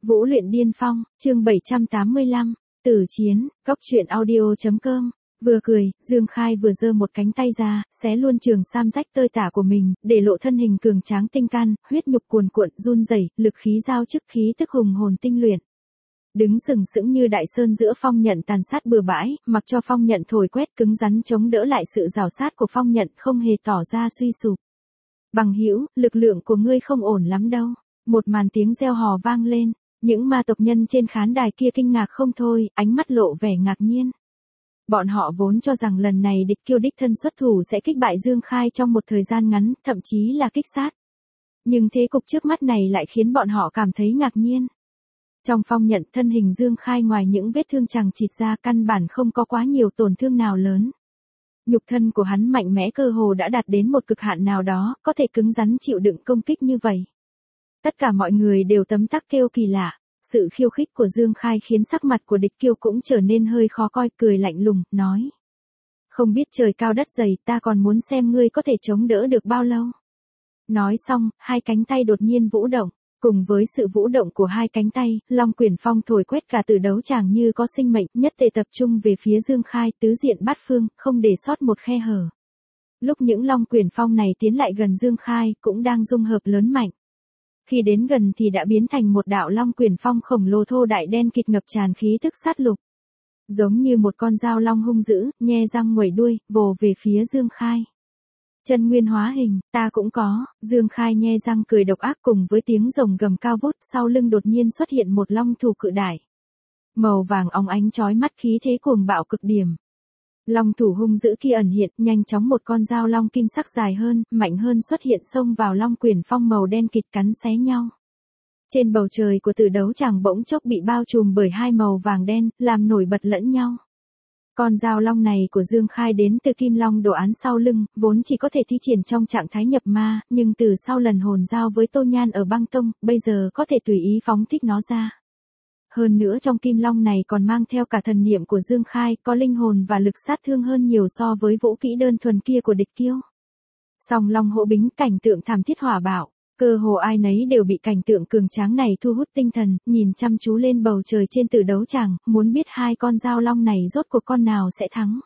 Vũ luyện điên phong, chương 785, Tử chiến, góc truyện audio.com. Vừa cười, Dương Khai vừa giơ một cánh tay ra, xé luôn trường sam rách tơi tả của mình, để lộ thân hình cường tráng tinh can, huyết nhục cuồn cuộn, run rẩy, lực khí giao chức khí tức hùng hồn tinh luyện. Đứng sừng sững như đại sơn giữa phong nhận tàn sát bừa bãi, mặc cho phong nhận thổi quét cứng rắn chống đỡ lại sự rào sát của phong nhận, không hề tỏ ra suy sụp. Bằng hữu, lực lượng của ngươi không ổn lắm đâu. Một màn tiếng reo hò vang lên, những ma tộc nhân trên khán đài kia kinh ngạc không thôi, ánh mắt lộ vẻ ngạc nhiên. Bọn họ vốn cho rằng lần này địch kiêu đích thân xuất thủ sẽ kích bại Dương Khai trong một thời gian ngắn, thậm chí là kích sát. Nhưng thế cục trước mắt này lại khiến bọn họ cảm thấy ngạc nhiên. Trong phong nhận, thân hình Dương Khai ngoài những vết thương chằng chịt ra, căn bản không có quá nhiều tổn thương nào lớn. Nhục thân của hắn mạnh mẽ, cơ hồ đã đạt đến một cực hạn nào đó, có thể cứng rắn chịu đựng công kích như vậy. Tất cả mọi người đều tấm tắc kêu kỳ lạ. Sự khiêu khích của Dương Khai khiến sắc mặt của địch kiêu cũng trở nên hơi khó coi, cười lạnh lùng, nói. Không biết trời cao đất dày, ta còn muốn xem ngươi có thể chống đỡ được bao lâu. Nói xong, hai cánh tay đột nhiên vũ động. Cùng với sự vũ động của hai cánh tay, Long Quyển Phong thổi quét cả từ đấu tràng như có sinh mệnh, nhất tề tập trung về phía Dương Khai, tứ diện bát phương, không để sót một khe hở. Lúc những Long Quyển Phong này tiến lại gần Dương Khai, cũng đang dung hợp lớn mạnh. Khi đến gần thì đã biến thành một đạo Long Quyển Phong khổng lồ thô đại đen kịt ngập tràn khí tức sát lục. Giống như một con dao long hung dữ, nhe răng nguẩy đuôi, vồ về phía Dương Khai. Chân nguyên hóa hình, ta cũng có. Dương Khai nhe răng cười độc ác, cùng với tiếng rồng gầm cao vút, sau lưng đột nhiên xuất hiện một long thủ cự đại. Màu vàng óng ánh chói mắt, khí thế cuồng bạo cực điểm. Long thủ hung dữ kia ẩn hiện, nhanh chóng một con dao long kim sắc dài hơn, mạnh hơn xuất hiện, xông vào Long Quyển Phong màu đen kịt, cắn xé nhau. Trên bầu trời của tử đấu tràng bỗng chốc bị bao trùm bởi hai màu vàng đen, làm nổi bật lẫn nhau. Con dao long này của Dương Khai đến từ Kim Long đồ án sau lưng, vốn chỉ có thể thi triển trong trạng thái nhập ma, nhưng từ sau lần hồn giao với Tô Nhan ở băng tông, bây giờ có thể tùy ý phóng thích nó ra. Hơn nữa trong Kim Long này còn mang theo cả thần niệm của Dương Khai, có linh hồn và lực sát thương hơn nhiều so với vũ kỹ đơn thuần kia của địch kiêu. Song Long hổ bính, cảnh tượng thảm thiết hỏa bạo, cơ hồ ai nấy đều bị cảnh tượng cường tráng này thu hút tinh thần, nhìn chăm chú lên bầu trời trên tử đấu tràng, muốn biết hai con dao long này rốt cuộc con nào sẽ thắng.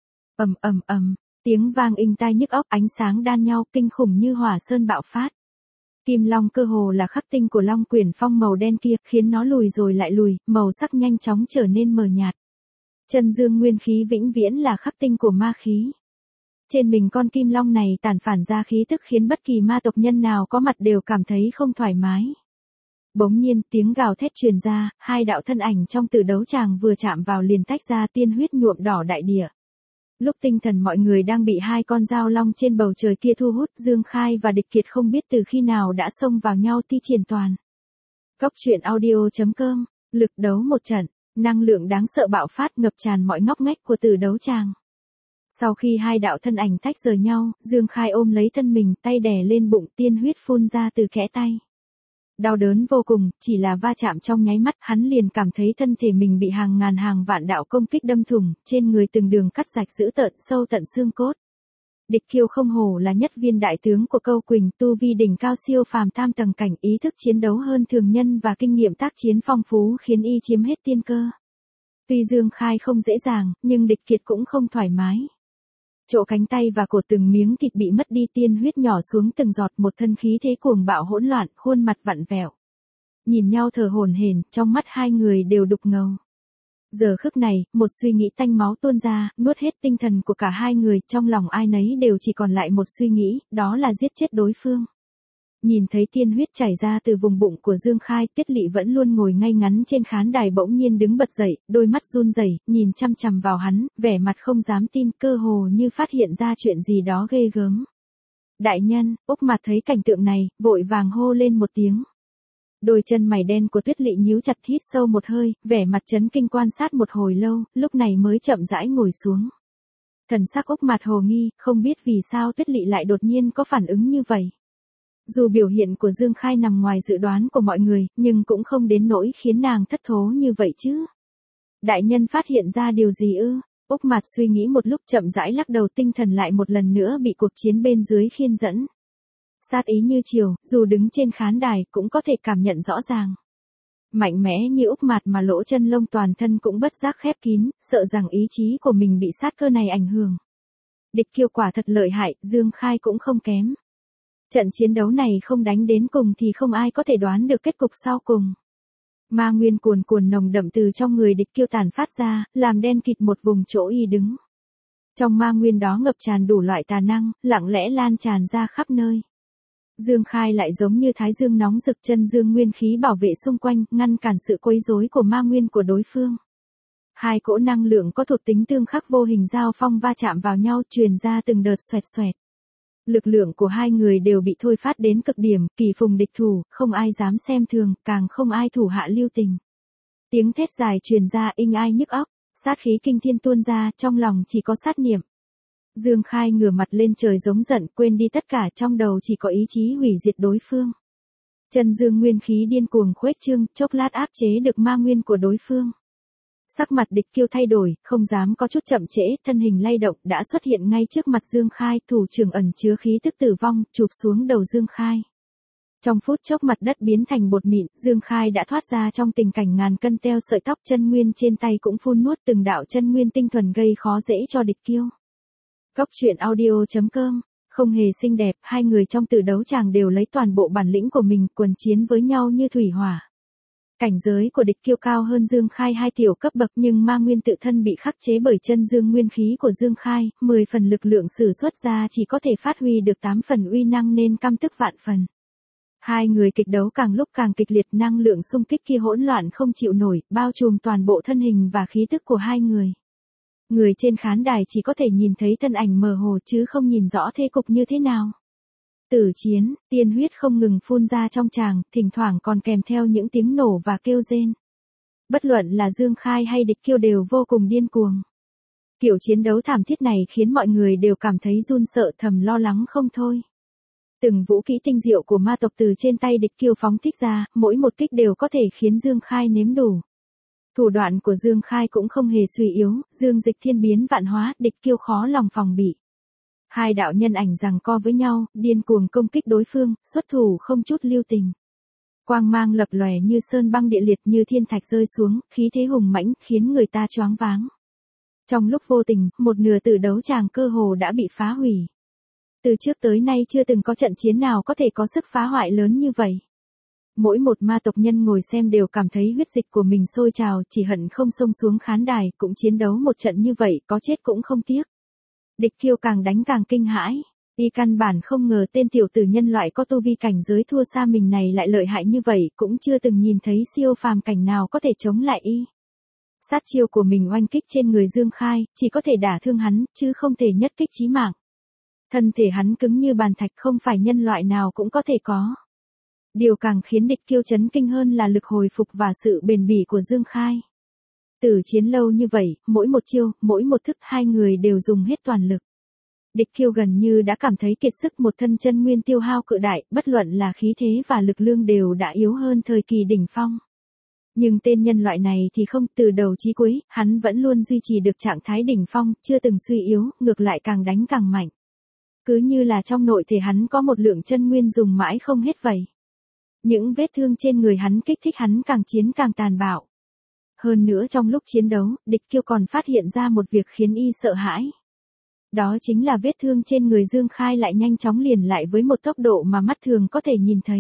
Ầm ầm ầm, tiếng vang inh tai nhức óc, ánh sáng đan nhau, kinh khủng như hỏa sơn bạo phát. Kim Long cơ hồ là khắc tinh của Long Quyển Phong màu đen kia, khiến nó lùi rồi lại lùi, màu sắc nhanh chóng trở nên mờ nhạt. Chân dương nguyên khí vĩnh viễn là khắc tinh của ma khí. Trên mình con Kim Long này tản phản ra khí tức khiến bất kỳ ma tộc nhân nào có mặt đều cảm thấy không thoải mái. Bỗng nhiên, tiếng gào thét truyền ra, hai đạo thân ảnh trong tử đấu tràng vừa chạm vào liền tách ra, tiên huyết nhuộm đỏ đại địa. Lúc tinh thần mọi người đang bị hai con dao long trên bầu trời kia thu hút, Dương Khai và địch kiệt không biết từ khi nào đã xông vào nhau thi triển toàn. Góc truyện audio.com, lực đấu một trận, năng lượng đáng sợ bạo phát ngập tràn mọi ngóc ngách của tử đấu tràng. Sau khi hai đạo thân ảnh tách rời nhau, Dương Khai ôm lấy thân mình, tay đè lên bụng, tiên huyết phun ra từ kẽ tay. Đau đớn vô cùng, chỉ là va chạm trong nháy mắt, hắn liền cảm thấy thân thể mình bị hàng ngàn hàng vạn đạo công kích đâm thủng, trên người từng đường cắt rạch dữ tợn, sâu tận xương cốt. Địch kiêu không hổ là nhất viên đại tướng của Câu Quỳnh, tu vi đỉnh cao siêu phàm tam tầng cảnh, ý thức chiến đấu hơn thường nhân và kinh nghiệm tác chiến phong phú khiến y chiếm hết tiên cơ. Tuy Dương Khai không dễ dàng, nhưng địch kiệt cũng không thoải mái. Chỗ cánh tay và cổ từng miếng thịt bị mất đi, tiên huyết nhỏ xuống từng giọt, một thân khí thế cuồng bạo hỗn loạn, khuôn mặt vặn vẹo. Nhìn nhau thở hổn hển, trong mắt hai người đều đục ngầu. Giờ khắc này, một suy nghĩ tanh máu tuôn ra, nuốt hết tinh thần của cả hai người, trong lòng ai nấy đều chỉ còn lại một suy nghĩ, đó là giết chết đối phương. Nhìn thấy tiên huyết chảy ra từ vùng bụng của Dương Khai, Tiết Lị vẫn luôn ngồi ngay ngắn trên khán đài bỗng nhiên đứng bật dậy, đôi mắt run rẩy, nhìn chăm chằm vào hắn, vẻ mặt không dám tin, cơ hồ như phát hiện ra chuyện gì đó ghê gớm. Đại nhân, Úc Mạt thấy cảnh tượng này, vội vàng hô lên một tiếng. Đôi chân mày đen của Tuyết Lị nhíu chặt, hít sâu một hơi, vẻ mặt chấn kinh quan sát một hồi lâu, lúc này mới chậm rãi ngồi xuống. Thần sắc Úc Mạt hồ nghi, không biết vì sao Tuyết Lị lại đột nhiên có phản ứng như vậy. Dù biểu hiện của Dương Khai nằm ngoài dự đoán của mọi người, nhưng cũng không đến nỗi khiến nàng thất thố như vậy chứ. Đại nhân phát hiện ra điều gì ư? Úc Mạt suy nghĩ một lúc, chậm rãi lắc đầu, tinh thần lại một lần nữa bị cuộc chiến bên dưới khiên dẫn. Sát ý như chiều, dù đứng trên khán đài cũng có thể cảm nhận rõ ràng. Mạnh mẽ như úc mạt mà lỗ chân lông toàn thân cũng bất giác khép kín, sợ rằng ý chí của mình bị sát cơ này ảnh hưởng. Địch Kiêu quả thật lợi hại, Dương Khai cũng không kém. Trận chiến đấu này không đánh đến cùng thì không ai có thể đoán được kết cục sau cùng. Ma nguyên cuồn cuồn nồng đậm từ trong người Địch Kiêu tản phát ra, làm đen kịt một vùng chỗ y đứng. Trong ma nguyên đó ngập tràn đủ loại tà năng, lặng lẽ lan tràn ra khắp nơi. Dương Khai lại giống như thái dương nóng rực, chân dương nguyên khí bảo vệ xung quanh, ngăn cản sự quấy rối của ma nguyên của đối phương. Hai cỗ năng lượng có thuộc tính tương khắc vô hình giao phong va chạm vào nhau, truyền ra từng đợt xoẹt xoẹt. Lực lượng của hai người đều bị thôi phát đến cực điểm, kỳ phùng địch thủ, không ai dám xem thường, càng không ai thủ hạ lưu tình. Tiếng thét dài truyền ra inh ai nhức óc, sát khí kinh thiên tuôn ra, trong lòng chỉ có sát niệm. Dương Khai ngửa mặt lên trời giống giận, quên đi tất cả, trong đầu chỉ có ý chí hủy diệt đối phương. Chân dương nguyên khí điên cuồng khuếch trương, chốc lát áp chế được ma nguyên của đối phương. Sắc mặt Địch Kiêu thay đổi, không dám có chút chậm trễ, thân hình lay động đã xuất hiện ngay trước mặt Dương Khai, thủ trưởng ẩn chứa khí tức tử vong, chụp xuống đầu Dương Khai. Trong phút chốc mặt đất biến thành bột mịn, Dương Khai đã thoát ra trong tình cảnh ngàn cân teo sợi tóc, chân nguyên trên tay cũng phun nuốt từng đạo chân nguyên tinh thuần gây khó dễ cho Địch Kiêu. Góc truyện audio.com. Không hề xinh đẹp, hai người trong tử đấu tràng đều lấy toàn bộ bản lĩnh của mình, quần chiến với nhau như thủy hỏa. Cảnh giới của Địch Kiêu cao hơn Dương Khai 2 tiểu cấp bậc, nhưng ma nguyên tự thân bị khắc chế bởi chân dương nguyên khí của Dương Khai, 10 phần lực lượng sử xuất ra chỉ có thể phát huy được 8 phần uy năng nên căm tức vạn phần. Hai người kịch đấu càng lúc càng kịch liệt, năng lượng xung kích kia hỗn loạn không chịu nổi, bao trùm toàn bộ thân hình và khí tức của hai người. Người trên khán đài chỉ có thể nhìn thấy thân ảnh mơ hồ chứ không nhìn rõ thế cục như thế nào. Tử chiến, tiên huyết không ngừng phun ra trong tràng, thỉnh thoảng còn kèm theo những tiếng nổ và kêu rên. Bất luận là Dương Khai hay Địch Kiêu đều vô cùng điên cuồng. Kiểu chiến đấu thảm thiết này khiến mọi người đều cảm thấy run sợ, thầm lo lắng không thôi. Từng vũ kỹ tinh diệu của ma tộc từ trên tay Địch Kiêu phóng thích ra, mỗi một kích đều có thể khiến Dương Khai nếm đủ. Thủ đoạn của Dương Khai cũng không hề suy yếu, dương dịch thiên biến vạn hóa, Địch Kiêu khó lòng phòng bị. Hai đạo nhân ảnh giằng co với nhau, điên cuồng công kích đối phương, xuất thủ không chút lưu tình. Quang mang lập lòe như sơn băng địa liệt, như thiên thạch rơi xuống, khí thế hùng mãnh khiến người ta choáng váng. Trong lúc vô tình, một nửa tử đấu tràng cơ hồ đã bị phá hủy. Từ trước tới nay chưa từng có trận chiến nào có thể có sức phá hoại lớn như vậy. Mỗi một ma tộc nhân ngồi xem đều cảm thấy huyết dịch của mình sôi trào, chỉ hận không xông xuống khán đài, cũng chiến đấu một trận như vậy, có chết cũng không tiếc. Địch Kiêu càng đánh càng kinh hãi, y căn bản không ngờ tên tiểu tử nhân loại có tu vi cảnh giới thua xa mình này lại lợi hại như vậy, cũng chưa từng nhìn thấy siêu phàm cảnh nào có thể chống lại y. Sát chiêu của mình oanh kích trên người Dương Khai, chỉ có thể đả thương hắn, chứ không thể nhất kích chí mạng. Thân thể hắn cứng như bàn thạch, không phải nhân loại nào cũng có thể có. Điều càng khiến Địch Kiêu chấn kinh hơn là lực hồi phục và sự bền bỉ của Dương Khai. Tử chiến lâu như vậy, mỗi một chiêu, mỗi một thức hai người đều dùng hết toàn lực. Địch Kiêu gần như đã cảm thấy kiệt sức, một thân chân nguyên tiêu hao cự đại, bất luận là khí thế và lực lượng đều đã yếu hơn thời kỳ đỉnh phong. Nhưng tên nhân loại này thì không, từ đầu chí cuối, hắn vẫn luôn duy trì được trạng thái đỉnh phong, chưa từng suy yếu, ngược lại càng đánh càng mạnh. Cứ như là trong nội thể hắn có một lượng chân nguyên dùng mãi không hết vậy. Những vết thương trên người hắn kích thích hắn càng chiến càng tàn bạo. Hơn nữa trong lúc chiến đấu, Địch Kiêu còn phát hiện ra một việc khiến y sợ hãi. Đó chính là vết thương trên người Dương Khai lại nhanh chóng liền lại với một tốc độ mà mắt thường có thể nhìn thấy.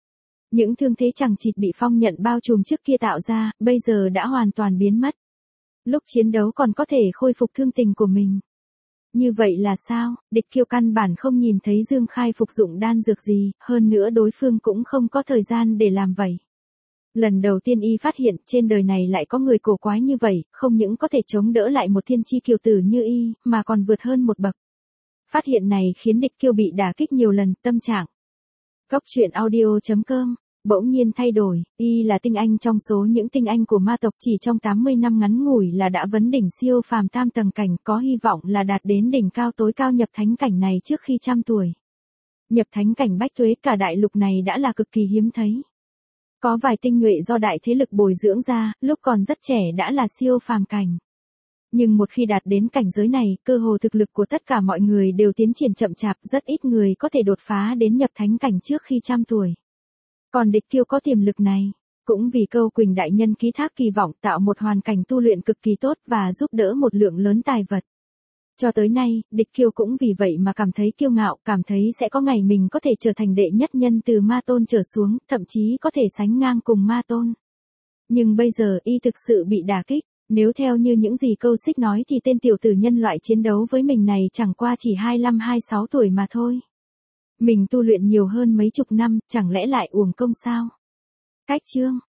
Những thương thế chằng chịt bị phong nhận bao trùm trước kia tạo ra, bây giờ đã hoàn toàn biến mất. Lúc chiến đấu còn có thể khôi phục thương tình của mình. Như vậy là sao? Địch Kiêu căn bản không nhìn thấy Dương Khai phục dụng đan dược gì, hơn nữa đối phương cũng không có thời gian để làm vậy. Lần đầu tiên y phát hiện trên đời này lại có người cổ quái như vậy, không những có thể chống đỡ lại một thiên chi kiều tử như y, mà còn vượt hơn một bậc. Phát hiện này khiến Địch Kiêu bị đả kích nhiều lần, tâm trạng. Góc truyện audio.com bỗng nhiên thay đổi, y là tinh anh trong số những tinh anh của ma tộc, chỉ trong 80 năm ngắn ngủi là đã vấn đỉnh siêu phàm tam tầng cảnh, có hy vọng là đạt đến đỉnh cao tối cao nhập thánh cảnh này trước khi trăm tuổi. Nhập thánh cảnh bách tuế cả đại lục này đã là cực kỳ hiếm thấy. Có vài tinh nhuệ do đại thế lực bồi dưỡng ra, lúc còn rất trẻ đã là siêu phàm cảnh. Nhưng một khi đạt đến cảnh giới này, cơ hồ thực lực của tất cả mọi người đều tiến triển chậm chạp, rất ít người có thể đột phá đến nhập thánh cảnh trước khi trăm tuổi. Còn Địch Kiêu có tiềm lực này. Cũng vì Câu Quỳnh đại nhân ký thác kỳ vọng tạo một hoàn cảnh tu luyện cực kỳ tốt và giúp đỡ một lượng lớn tài vật. Cho tới nay, địch kiêu cũng vì vậy mà cảm thấy kiêu ngạo, cảm thấy sẽ có ngày mình có thể trở thành đệ nhất nhân từ ma tôn trở xuống, thậm chí có thể sánh ngang cùng ma tôn. Nhưng bây giờ y thực sự bị đả kích, nếu theo như những gì Câu Xích nói thì tên tiểu tử nhân loại chiến đấu với mình này chẳng qua chỉ 25-26 tuổi mà thôi. Mình tu luyện nhiều hơn mấy chục năm, chẳng lẽ lại uổng công sao? Cách chương